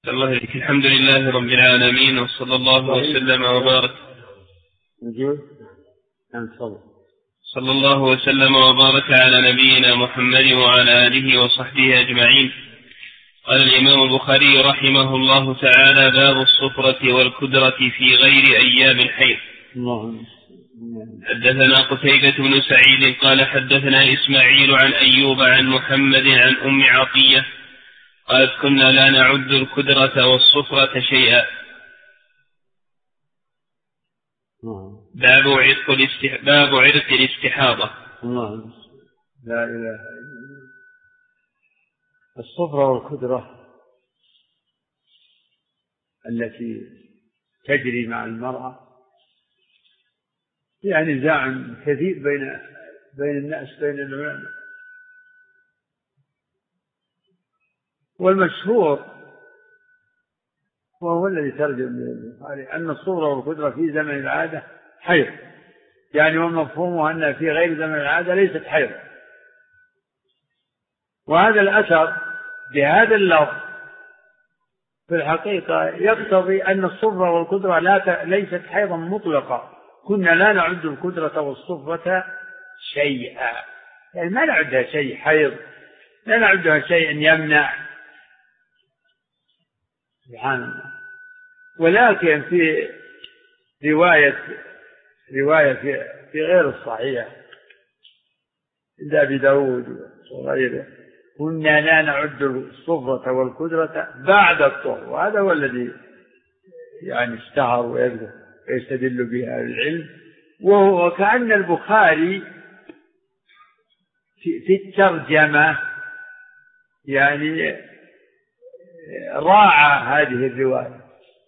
الله الحمد لله رب العالمين، وصلى الله وسلم وبارك صلى الله وسلم وبارك على نبينا محمد وعلى آله وصحبه أجمعين. قال الإمام البخاري رحمه الله تعالى: باب الصفرة والكدرة في غير أيام الحيض. حدثنا قتيبة بن سعيد قال حدثنا إسماعيل عن أيوب عن محمد عن أم عطية قالت: كنا لا نعد الكدرة والصفرة شيئا. باب عرق الاستحاضة. لا إله إلا الله. الصفرة والكدرة التي تجري مع المرأة يعني نزاع كثير بين الناس، بين العلماء، والمشهور وهو الذي ترجم البخاري أن الصفرة والكدرة في زمن العادة حيض، يعني ومفهومه أنها في غير زمن العادة ليست حيض. وهذا الأثر بهذا اللفظ في الحقيقة يقتضي أن الصفرة والكدرة ليست حيضا مطلقة. كنا لا نعد الكدرة والصفرة شيئا، يعني ما نعدها شيء حيض، لا نعدها شيء يمنع، سبحان الله. ولكن في رواية في غير الصحيح عند أبي داود وغيره: كنا لا نعد الصفرة والكدرة بعد الطهر. وهذا هو الذي يعني اشتهر ويستدل به أهل العلم. وكأن البخاري في الترجمة يعني راعى هذه الرواية.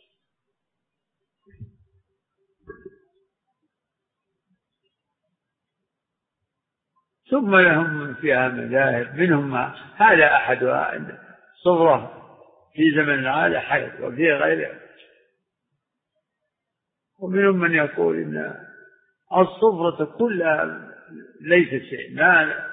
ثم لهم فيها مذاهب، منهم هذا أحدها أن الصفرة في زمن العادة حيض وفي غيره، ومنهم من يقول إن الصفرة كلها ليست شيء، ما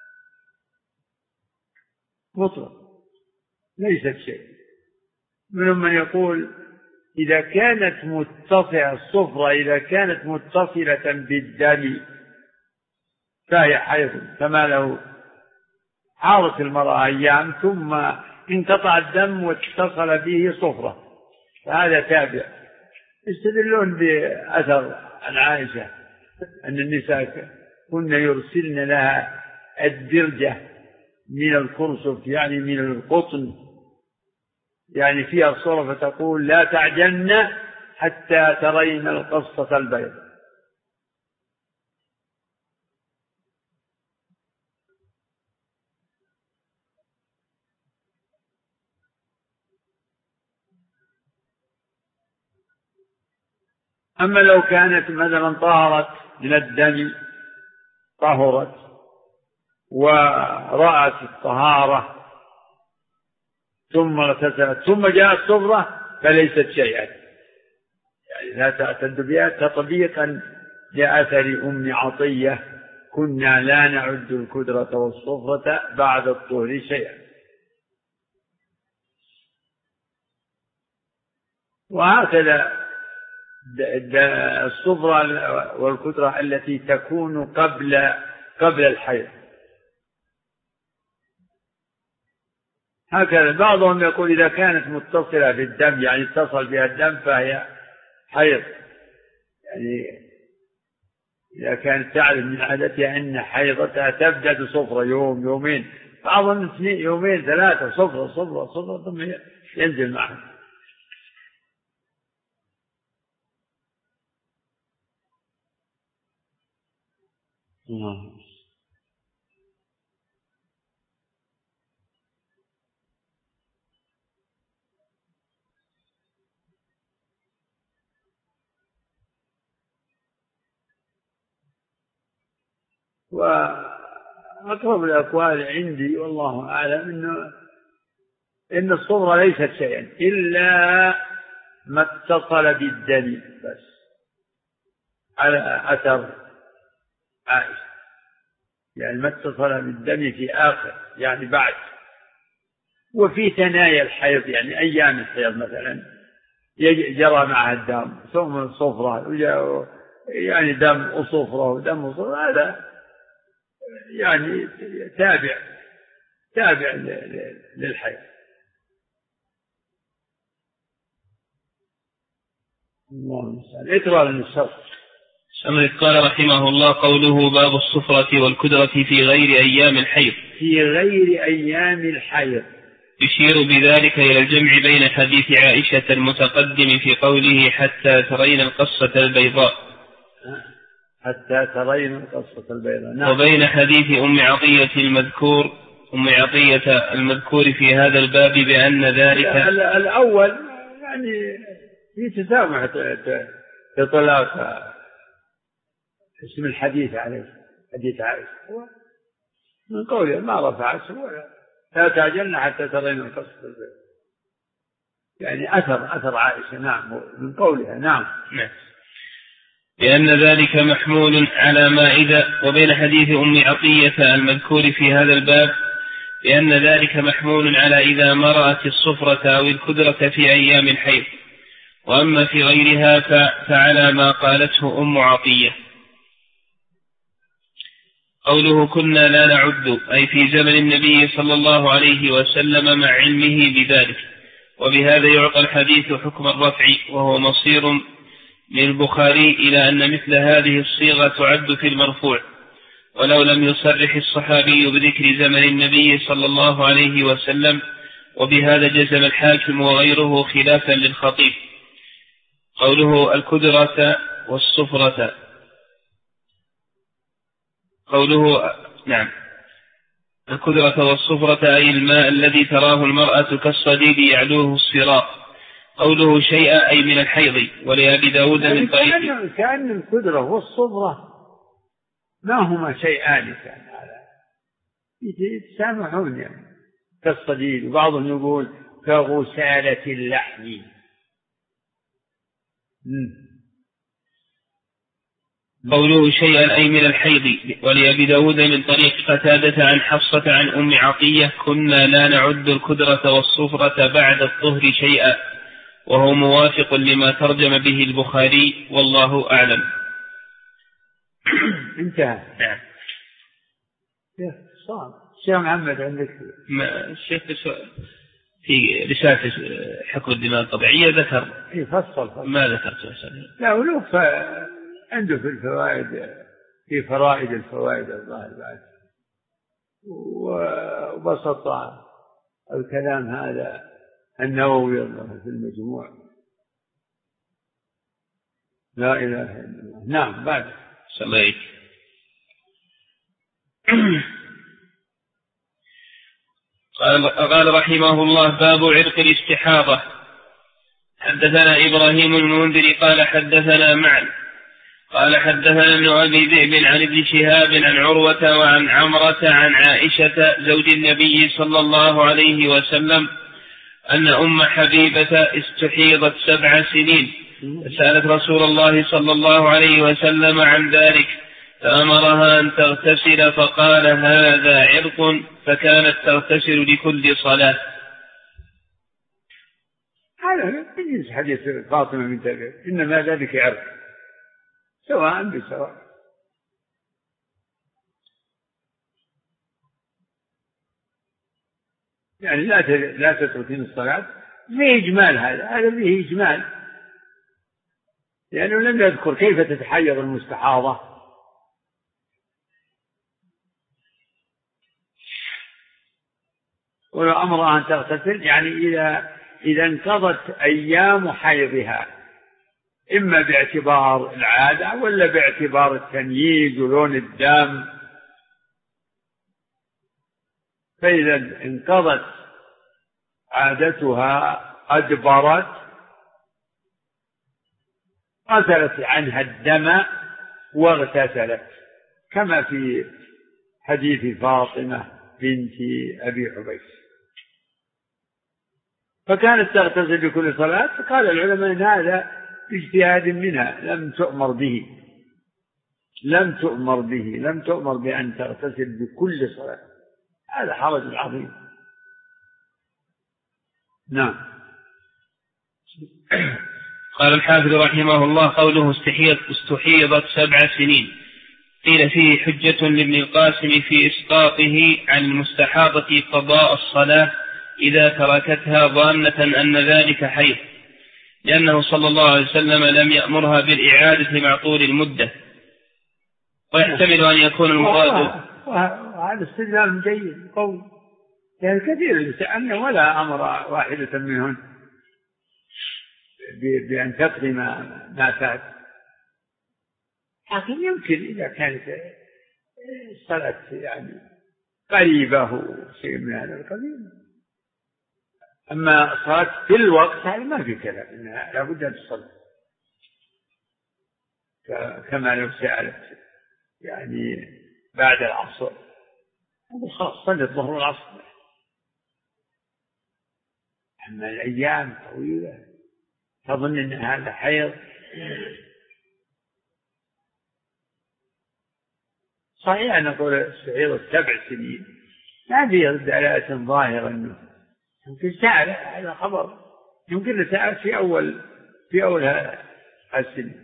مطلق ليست شيء. منهم من يقول إذا كانت متصلة الصفرة إذا كانت متصلة بالدم فهي حيض، كما لو حارت المرأة أيام ثم انقطع الدم واتصل به صفرة فهذا تابع. يستدلون بأثر عن عائشة أن النساء كن يرسلن لها الدرجة من الكرسف، يعني من القطن، يعني فيها الصورة، فتقول: لا تعجلن حتى ترين القصة البيضاء. أما لو كانت مثلا طهرت من الدم، طهرت ورأت الطهارة ثم اغتسلت ثم جاءت صفرة فليست شيئا، يعني لا تعتد بها، تطبيقا لأثر أم عطية: كنا لا نعد الكدرة والصفرة بعد الطهر شيئا. وهكذا الصفرة والكدرة التي تكون قبل الحيض، هكذا. بعضهم يقول إذا كانت متصلة بالدم، يعني اتصل بها الدم، فهي حيض، يعني إذا كانت تعرف من عادتها أن حيضتها تبدأ بصفرة يوم يومين، بعضهم يومين ثلاثة صفرة ثم ينزل معها. وأقرب الأقوال عندي والله أعلم إن الصفرة ليست شيئا إلا ما اتصل بالدم بس، على أثر عائشة، يعني ما اتصل بالدم في آخر، يعني بعد. وفي ثنايا الحيض، يعني أيام الحيض مثلا جرى معها الدم ثم صفرة، يعني دم وصفرة ودم وصفرة، هذا يعني تابع للحيض. اللهم صل. اقرأ للنصف. قال رحمه الله: قوله باب الصفرة والكدرة في غير أيام الحيض. في غير أيام الحيض يشير بذلك إلى الجمع بين حديث عائشة المتقدم في قوله حتى ترين القصة البيضاء، حتى ترين القصة البيضاء، نعم. وبين حديث أم عطية المذكور في هذا الباب بأن ذلك الأول يعني في تسامح في طلاق اسم الحديث عليه، حديث عائشة من قوله ما رفعت لا تعجلن حتى ترين القصة البيضاء، يعني أثر عائشة، نعم، من قولها، نعم. لأن ذلك محمول على ما إذا، وبين حديث أم عطية المذكور في هذا الباب لأن ذلك محمول على إذا مرأت الصفرة أو الكدرة في أيام الحيض، وأما في غيرها فعلى ما قالته أم عطية. قوله كنا لا نعد، أي في زمن النبي صلى الله عليه وسلم مع علمه بذلك، وبهذا يعطى الحديث حكم الرفع، وهو مصير من البخاري إلى أن مثل هذه الصيغة تعد في المرفوع، ولو لم يصرح الصحابي بذكر زمن النبي صلى الله عليه وسلم، وبهذا جزم الحاكم وغيره خلافا للخطيب. قوله الكدرة والصفرة، الكدرة والصفرة أي الماء الذي تراه المرأة كالصديد يعلوه الصراط. قوله شيئا أي من الحيض. ولأبي داود من طريق كأن الكدرة والصفرة ما هما شيئان، كان هذا يتسامحون يعني كالصديد، وبعضهم يقول كغسالة اللحم. قوله شيئا أي من الحيض. ولأبي داود من طريق قتادة عن حفصة عن أم عطية كنا لا نعد الكدرة والصفرة بعد الطهر شيئا، وهو موافق لما ترجم به البخاري، والله أعلم. انتهى. نعم. الشيخ محمد عندك الشيخ في رسالة حكم الدماء الطبيعية ذكر فصل ما ذكرت. لا ولو عنده في الفوائد، في فرائد الفوائد الظاهر بعد، وبسط الكلام هذا النووي في المجموع. لا إله إلا الله. نعم. بعد سمعت. قال رحمه الله: باب عرق الاستحاضة. حدثنا إبراهيم المنذر قال حدثنا معن قال حدثنا ابن أبي ذئب عن ابن شهاب عن عروة وعن عمرة عن عائشة زوج النبي صلى الله عليه وسلم أن أم حبيبة استحيضت 7 سنين، فسألت رسول الله صلى الله عليه وسلم عن ذلك فأمرها أن تغتسل، فقال هذا عرق، فكانت تغتسل لكل صلاة. هذا من حديث فاطمة بنت أبي، إنما ذلك عرق سواء بسواء. يعني لا تتركين الصلاة فيه إجمال، هذا فيه إجمال، لأنه لم يذكر كيف تتحيض المستحاضة. وأمرها أن تغتسل يعني إذا انقضت أيام حيضها، إما باعتبار العادة ولا باعتبار التمييز ولون الدم. فإذا انقضت عادتها أدبرت غسلت عنها الدم واغتسلت، كما في حديث فاطمة بنت أبي حبيش. فكانت تغتسل بكل صلاة، فقال العلماء إن هذا اجتهاد منها، لم تؤمر بأن تغتسل بكل صلاة، هذا حرج عظيم. نعم. قال الحافظ رحمه الله: قوله استحيضت 7 سنين، قيل فيه حجة لابن القاسم في إسقاطه عن المستحاضة قضاء الصلاة إذا تركتها ظانة أن ذلك حيض، لأنه صلى الله عليه وسلم لم يأمرها بالإعادة مع طول المدة. ويحتمل أن يكون المراد، وهذا استدلال جيد قوي، يعني كثير يتأمل ولا أمر واحدة منهن بأن تقضي ما فات، لكن يمكن إذا كانت الصلاة يعني قريبة شيء من هذا القبيل. أما صلاة في الوقت هذا ما في كلام، إنها لابد أن تصلي كما لو سألت يعني بعد العصر، خلاص صلي الظهر والعصر. أما الأيام طويلة تظن أن هذا حيض، صحيح نقول استحيضت 7 سنين، ما في دلالة ظاهرة أنه يمكن سأل هذا خبر، يمكن سأل في أول السنين،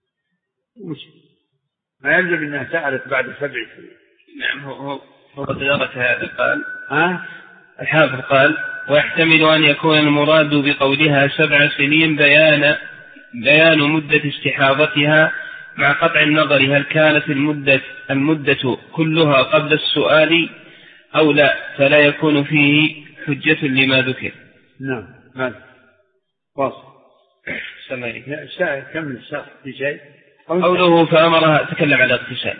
ما يلزم أنها سألت بعد 7 سنين. نعم، هو درجة هذا. قال الحافظ قال: ويحتمل أن يكون المراد بقولها 7 سنين بيان مدة استحاضتها، مع قطع النظر هل كانت المدة كلها قبل السؤال أو لا، فلا يكون فيه حجة لما ذكر. نعم. واصل. كمل الشرح في شيء. قوله فأمرها، تكلم على اغتسال.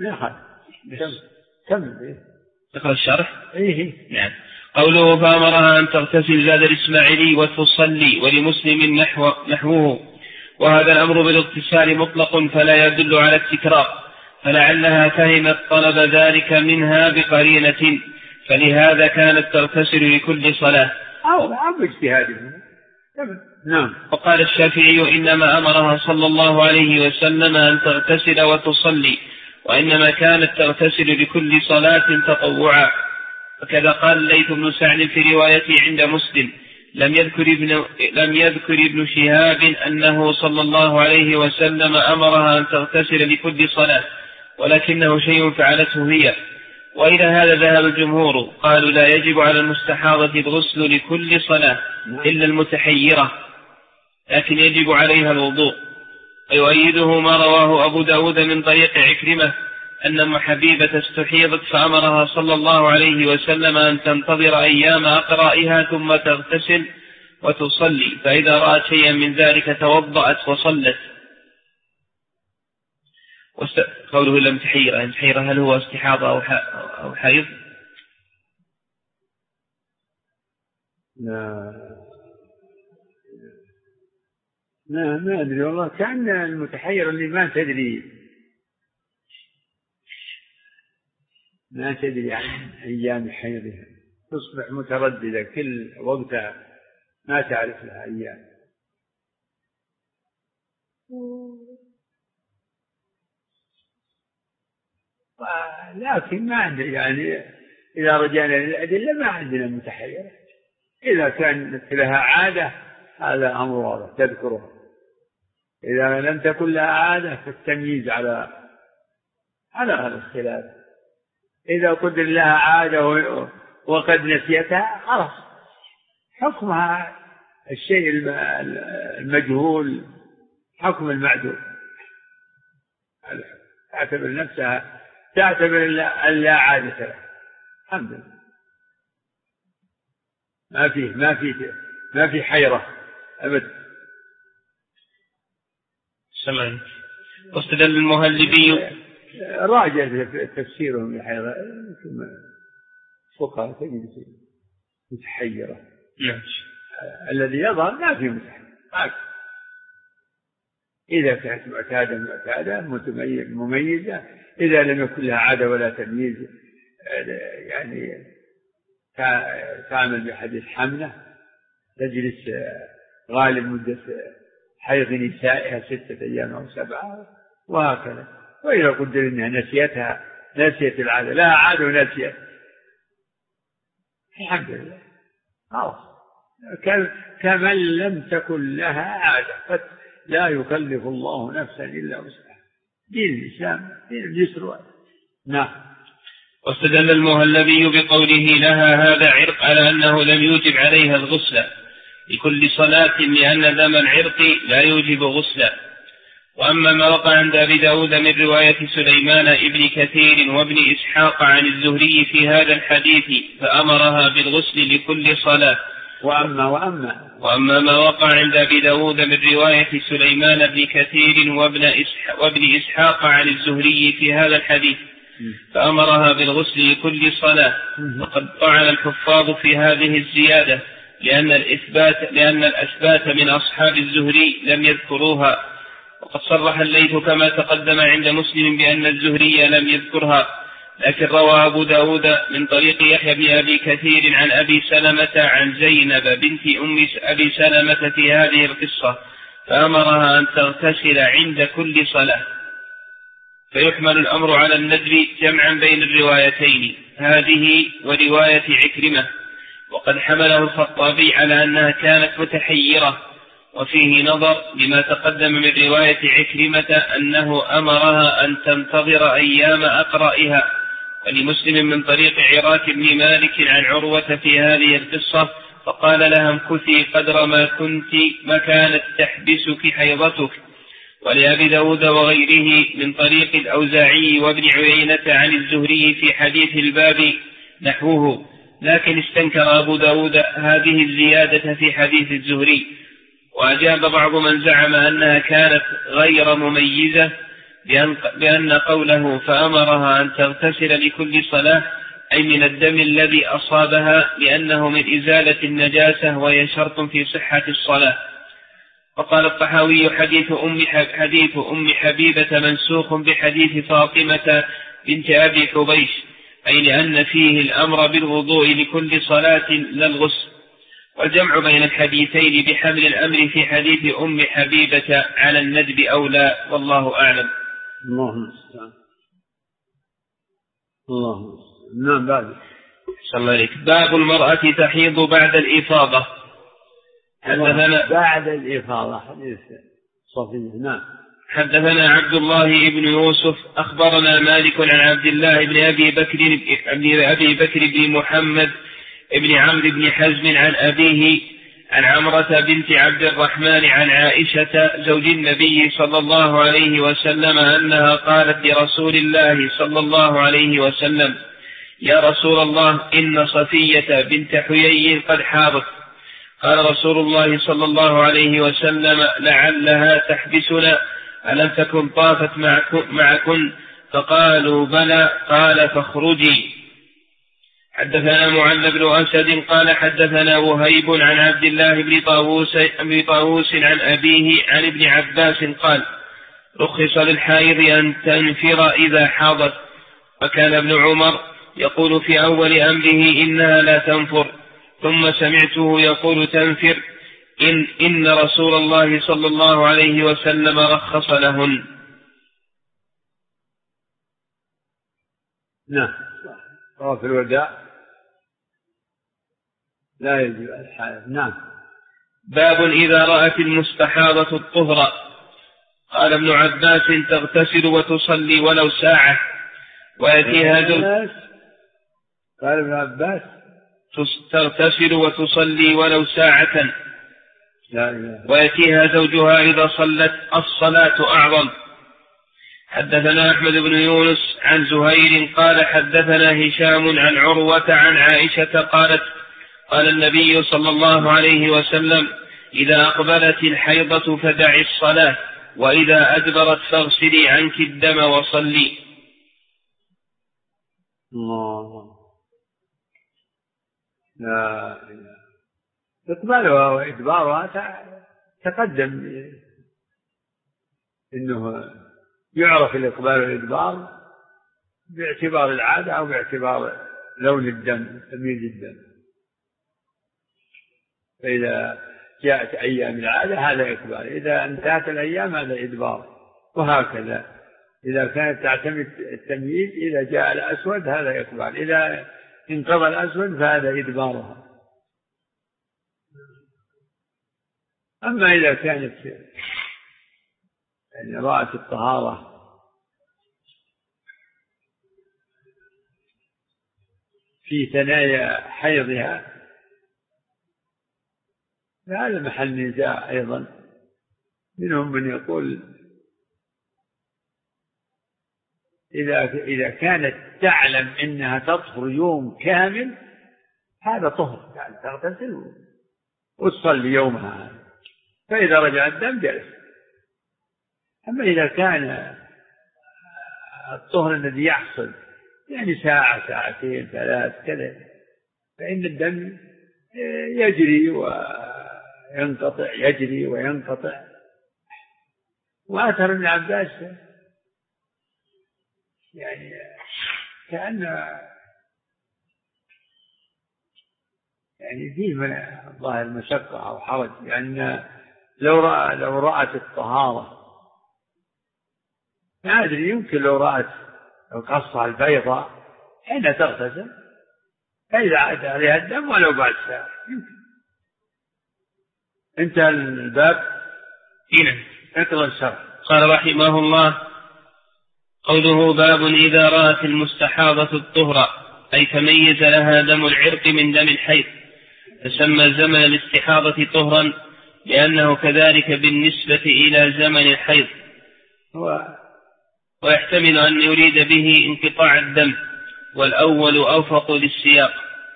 كمل. تقرأ الشرح. نعم. قوله فأمرها أن تغتسل زاد الإسماعيلي وتصلي، ولمسلم نحوه، وهذا الأمر بالاغتسال مطلق فلا يدل على التكرار، فلعلها فهمت طلب ذلك منها بقرينة، فلهذا كانت تغتسل لكل صلاة أو اجتهاد. نعم. وقال الشافعي: إنما أمرها صلى الله عليه وسلم أن تغتسل وتصلي، وإنما كانت تغتسل لكل صلاة تطوعا. وكذا قال الليث بن سعد في روايته عند مسلم: لم يذكر ابن شهاب أنه صلى الله عليه وسلم أمرها أن تغتسل لكل صلاة، ولكنه شيء فعلته هي. وإلى هذا ذهب الجمهور، قالوا لا يجب على المستحاضة الغسل لكل صلاة إلا المتحيرة، لكن يجب عليها الوضوء. ويؤيده ما رواه أبو داود من طريق عكرمة أن أم حبيبة استحيضت فأمرها صلى الله عليه وسلم أن تنتظر أيام أقرائها ثم تغتسل وتصلي، فإذا رأت شيئا من ذلك توضأت وصلت. قوله لم تحيرة هل هو استحاضة أو حيض؟ لا ما أدري والله، كان المتحير اللي ما تدري عن أيام حيضها، تصبح مترددة كل وقتها ما تعرف لها أيام. لكن ما عندنا يعني إذا رجعنا للأدلة ما عندنا متحيرة. إذا كانت لها عادة هذا أمر واضح تذكرها، إذا لم تكن لها عادة فالتمييز على هذا الخلاف. إذا قدر لها عادة وقد نسيتها خلاص حكمها الشيء المجهول حكم المعدوم، تعتبر نفسها تعتبر أن لا عادة لها. الحمد لله ما في حيرة أبدا. سمعت. واستدل المهلبي، راجع تفسيرهم لحيرة فقهاء تجد متحيرة. الذي يظهر ما في متحيرة، إذا كانت معتادة مميزة، إذا لم يكن لها عادة ولا تمييز يعني تعمل بحديث حملة تجلس غالب مدة حيض نسائها 6 أيام أو 7 وهكذا. وإذا قدر إنها نسيت العادة، لها عادة ونسيت، الحمد لله خلاص كمن لم تكن لها عادة، لا يكلف الله نفسا إلا وسعها. دين الإسلام دين اليسر. نعم. واستدل المهلبي بقوله لها هذا عرق على أنه لم يوجب عليها الغسل لكل صلاة، لأن دم العرق لا يوجب غسلا. وأما ما وقع عند أبي داود من رواية سليمان ابن كثير وابن إسحاق عن الزهري في هذا الحديث فأمرها بالغسل لكل صلاة. وأما ما وقع عند أبي داود من رواية سليمان بن كثير وابن إسحاق عن الزهري في هذا الحديث فأمرها بالغسل لكل صلاة. وقد طعن الحفاظ في هذه الزيادة لأن الأثبات من أصحاب الزهري لم يذكروها، وقد صرح الليث كما تقدم عند مسلم بأن الزهري لم يذكرها، لكن روى أبو داود من طريق يحيى بن أبي كثير عن أبي سلمة عن زينب بنت أم أبي سلمة في هذه القصة فأمرها أن تغتسل عند كل صلاة. فيحمل الأمر على الندب جمعا بين الروايتين هذه ورواية عكرمة. وقد حمله الخطابي على أنها كانت متحيرة، وفيه نظر لما تقدم من رواية عكرمة أنه أمرها أن تنتظر أيام أقرائها. ولمسلم من طريق عراك بن مالك عن عروة في هذه القصة فقال لها امكثي قدر ما كانت تحبسك حيضتك. ولأبي داود وغيره من طريق الأوزاعي وابن عيينة عن الزهري في حديث الباب نحوه، لكن استنكر أبو داود هذه الزيادة في حديث الزهري. وأجاب بعض من زعم أنها كانت غير مميزة بأن قوله فأمرها أن تغتسل لكل صلاة أي من الدم الذي أصابها، لأنه من إزالة النجاسة وهي شرط في صحة الصلاة. وقال الطحاوي حديث أم حبيبة منسوخ بحديث فاطمة بنت أبي حبيش، أي لأن فيه الأمر بالوضوء لكل صلاة لا الغسل. والجمع بين الحديثين بحمل الأمر في حديث أم حبيبة على الندب أولى، والله أعلم. اللهم استعان. نعم. باب المرأة تحيض بعد الإفاضة. بعد الإفاضة حديث صفية. نعم. حدثنا عبد الله بن يوسف أخبرنا مالك عن عبد الله بن أبي بكر بن محمد ابن عمرو بن حزم عن أبيه عن عمرة بنت عبد الرحمن عن عائشة زوج النبي صلى الله عليه وسلم أنها قالت لرسول الله صلى الله عليه وسلم يا رسول الله إن صفية بنت حيي قد حاضت. قال رسول الله صلى الله عليه وسلم لعلها تحبسنا، ألم تكن طافت معكن؟ فقالوا بلى. قال فاخرجي. حدثنا معل بن أسد قال حدثنا وهيب عن عبد الله بن طاووس عن أبيه عن ابن عباس قال رخص للحائض أن تنفر إذا حاضت. فكان ابن عمر يقول في أول أمره إنها لا تنفر، ثم سمعته يقول تنفر إن رسول الله صلى الله عليه وسلم رخص لهن. نعم. طواف الوداع لا يجب الحائض. نعم. باب إذا رأت المستحاضة الطهر. قال ابن عباس تغتسل وتصلي ولو ساعة ويأتيها قال ابن عباس تغتسل وتصلي ولو ساعة ويأتيها زوجها إذا صلت الصلاة أعظم. حدثنا أحمد بن يونس عن زهير قال حدثنا هشام عن عروة عن عائشة قالت قال النبي صلى الله عليه وسلم إذا أقبلت الحيضة فدعي الصلاة، وإذا أدبرت فاغسلي عنك الدم وصلي. الله. لا إقبالها وإدبارها تقدم إنه يعرف الإقبال والإدبار باعتبار العادة أو باعتبار لون الدم تمييز الدم. فإذا جاءت أيام العادة هذا إقبال، إذا انتهت الأيام هذا إدبار، وهكذا إذا كانت تعتمد التمييز إذا جاء الأسود هذا إقبال، إذا انقضى الأسود فهذا إدبارها. أما إذا كانت يعني رأت الطهارة في ثنايا حيضها فهذا محل نزاع أيضا. منهم من يقول إذا كانت تعلم أنها تطهر يوم كامل هذا طهر، يعني تغتسل وتصلي يومها، فإذا رجع الدم جلس. أما إذا كان الطهر الذي يحصل يعني ساعة ساعتين ثلاث كذا فإن الدم يجري وينقطع يجري وينقطع. وأثر ابن عباس يعني كأن يعني فيه من ظاهر مشقة أو حرج، لأن لو رأت الطهارة ما أدري يمكن لو قصها البيضاء حين تغتسل فإذا عاد عليها الدم ولو بعد ساعة يمكن. انتهى الباب. هنا اقرأ الشرح. قال رحمه الله: قوله باب إذا رأت المستحاضة الطهر أي تميز لها دم العرق من دم الحيض تسمى زمن الاستحاضة طهرا، لأنه كذلك بالنسبة إلى زمن الحيض، ويحتمل أن يريد به انقطاع الدم، والأول أوفق للسياق.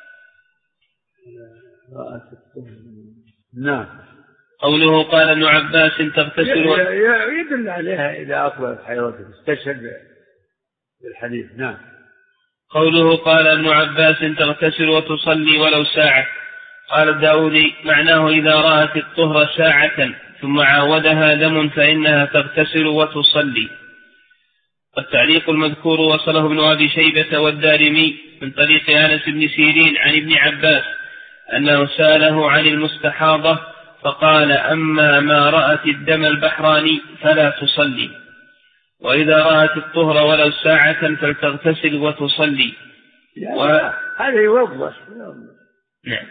نعم. قوله قال ابن عباس تغتسل يدل عليها إذا أقبلت حيضته، استشهد بالحديث. نعم. قوله قال ابن عباس تغتسل وتصلي ولو ساعة. قال الداودي معناه إذا رأت الطهر ساعة ثم عاودها دم فإنها تغتسل وتصلي. والتعليق المذكور وصله ابن أبي شيبة والدارمي من طريق أنس بن سيرين عن ابن عباس أنه سأله عن المستحاضة فقال: أما ما رأت الدم البحراني فلا تصلي، وإذا رأت الطهر ولو ساعة فلتغتسل وتصلي. هذا يوضح. نعم.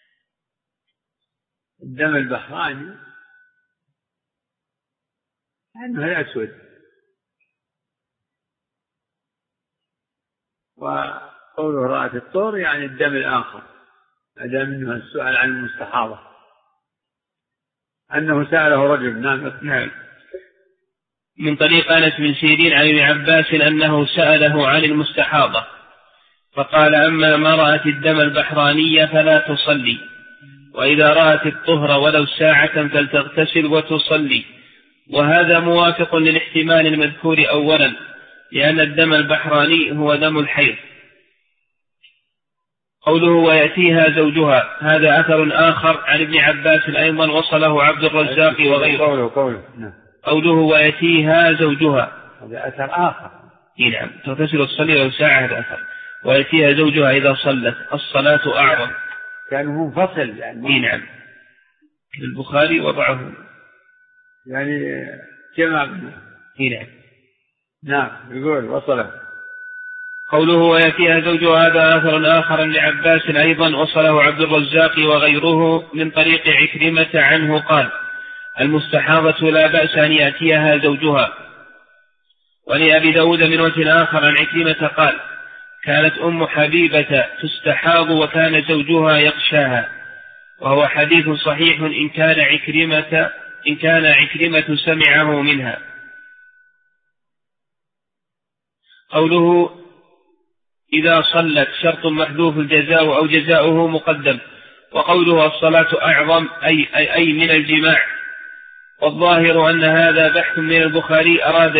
الدم البحراني أنه الأسود، وقوله رأت الطهر يعني الدم الآخر. هذا منه السؤال عن المستحاضة أنه سأله رجل. نعم. من طريق أنس بن سيرين عن ابن عباس أنه سأله عن المستحاضة فقال: أما ما رأت الدم البحراني فلا تصلي، وإذا رأت الطهر ولو ساعة فلتغتسل وتصلي. وهذا موافق للاحتمال المذكور أولا، لأن الدم البحراني هو دم الحيض. قوله ويأتيها زوجها هذا أثر آخر عن ابن عباس أيضا وصله عبد الرزاق وغيره. قوله ويأتيها زوجها هذا أثر آخر. نعم. تغتسل وتصلي لو ساعة هذا أثر. ويأتيها زوجها إذا صلت الصلاة أعظم. كان منفصل يعني. نعم. البخاري وضعه يعني جمع. نعم. نعم. يقول وصله. قوله ويأتيها زوجها هذا أثر آخر لعباس أيضا وصله عبد الرزاق وغيره من طريق عكرمة عنه قال: المستحاضة لا بأس أن يأتيها زوجها. ولأبي داود من وجه آخر عن عكرمة قال: كانت أم حبيبة تستحاض وكان زوجها يغشاها، وهو حديث صحيح إن كان عكرمة سمعه منها. قوله إذا صلت شرط محذوف الجزاء أو جزاؤه مقدم. وقوله الصلاة أعظم أي من الجماع. والظاهر أن هذا بحث من البخاري أراد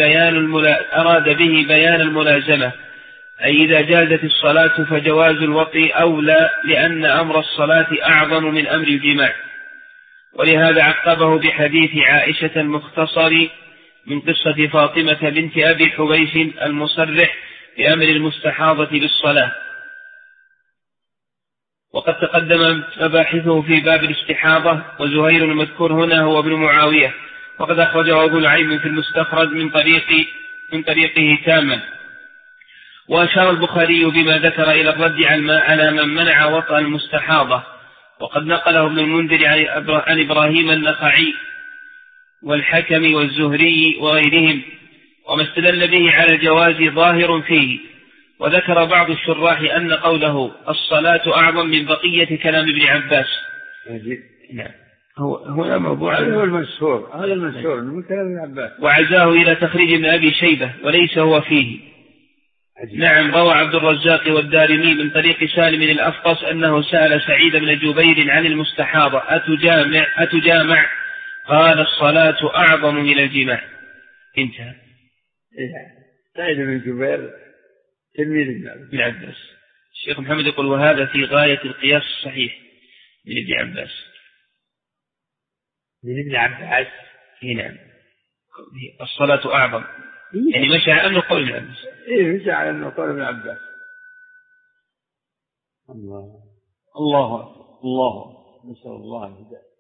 به بيان الملازمة، أي إذا جازت الصلاة فجواز الوطي أولى، لأن أمر الصلاة أعظم من أمر الجماع. ولهذا عقبه بحديث عائشة المختصر من قصة فاطمة بنت أبي حبيش المصرح بأمر المستحاضة بالصلاة. وقد تقدم مباحثه في باب الاستحاضة، وزهير المذكور هنا هو ابن معاوية، وقد أخرجه أبو نعيم في المستخرج من طريقه تاما. وأشار البخاري بما ذكر إلى الرد على من منع وطأ المستحاضة، وقد نقله ابن المنذر عن إبراهيم النخعي والحكم والزهري وغيرهم، وما استدل به على الجواز ظاهر فيه. وذكر بعض الشراح أن قوله الصلاة أعظم من بقية كلام ابن عباس. نعم. هنا موضوع هذا هو المشهور، هذا المشهور من كلام ابن عباس، وعزاه إلى تخريج ابن أبي شيبة وليس هو فيه. عجيب. نعم. روى عبد الرزاق والدارمي من طريق سالم الأفقس أنه سأل سعيد بن جبير عن المستحاضة أتجامع؟ قال الصلاة أعظم من الجماع. انتهى. سعيد بن جبير تلميذ ابن عباس. الشيخ محمد يقول وهذا في غاية القياس الصحيح من ابن عباس. من ابن عباس. نعم. الصلاة أعظم يعني مشى على أنه قول ابن عباس. مشى على أنه قول ابن عباس. الله نسأل الله الهداية.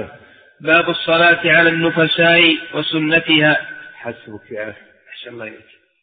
باب الصلاة على النفساء وسنتها. حسبك يا أخي. أحسن الله إليك.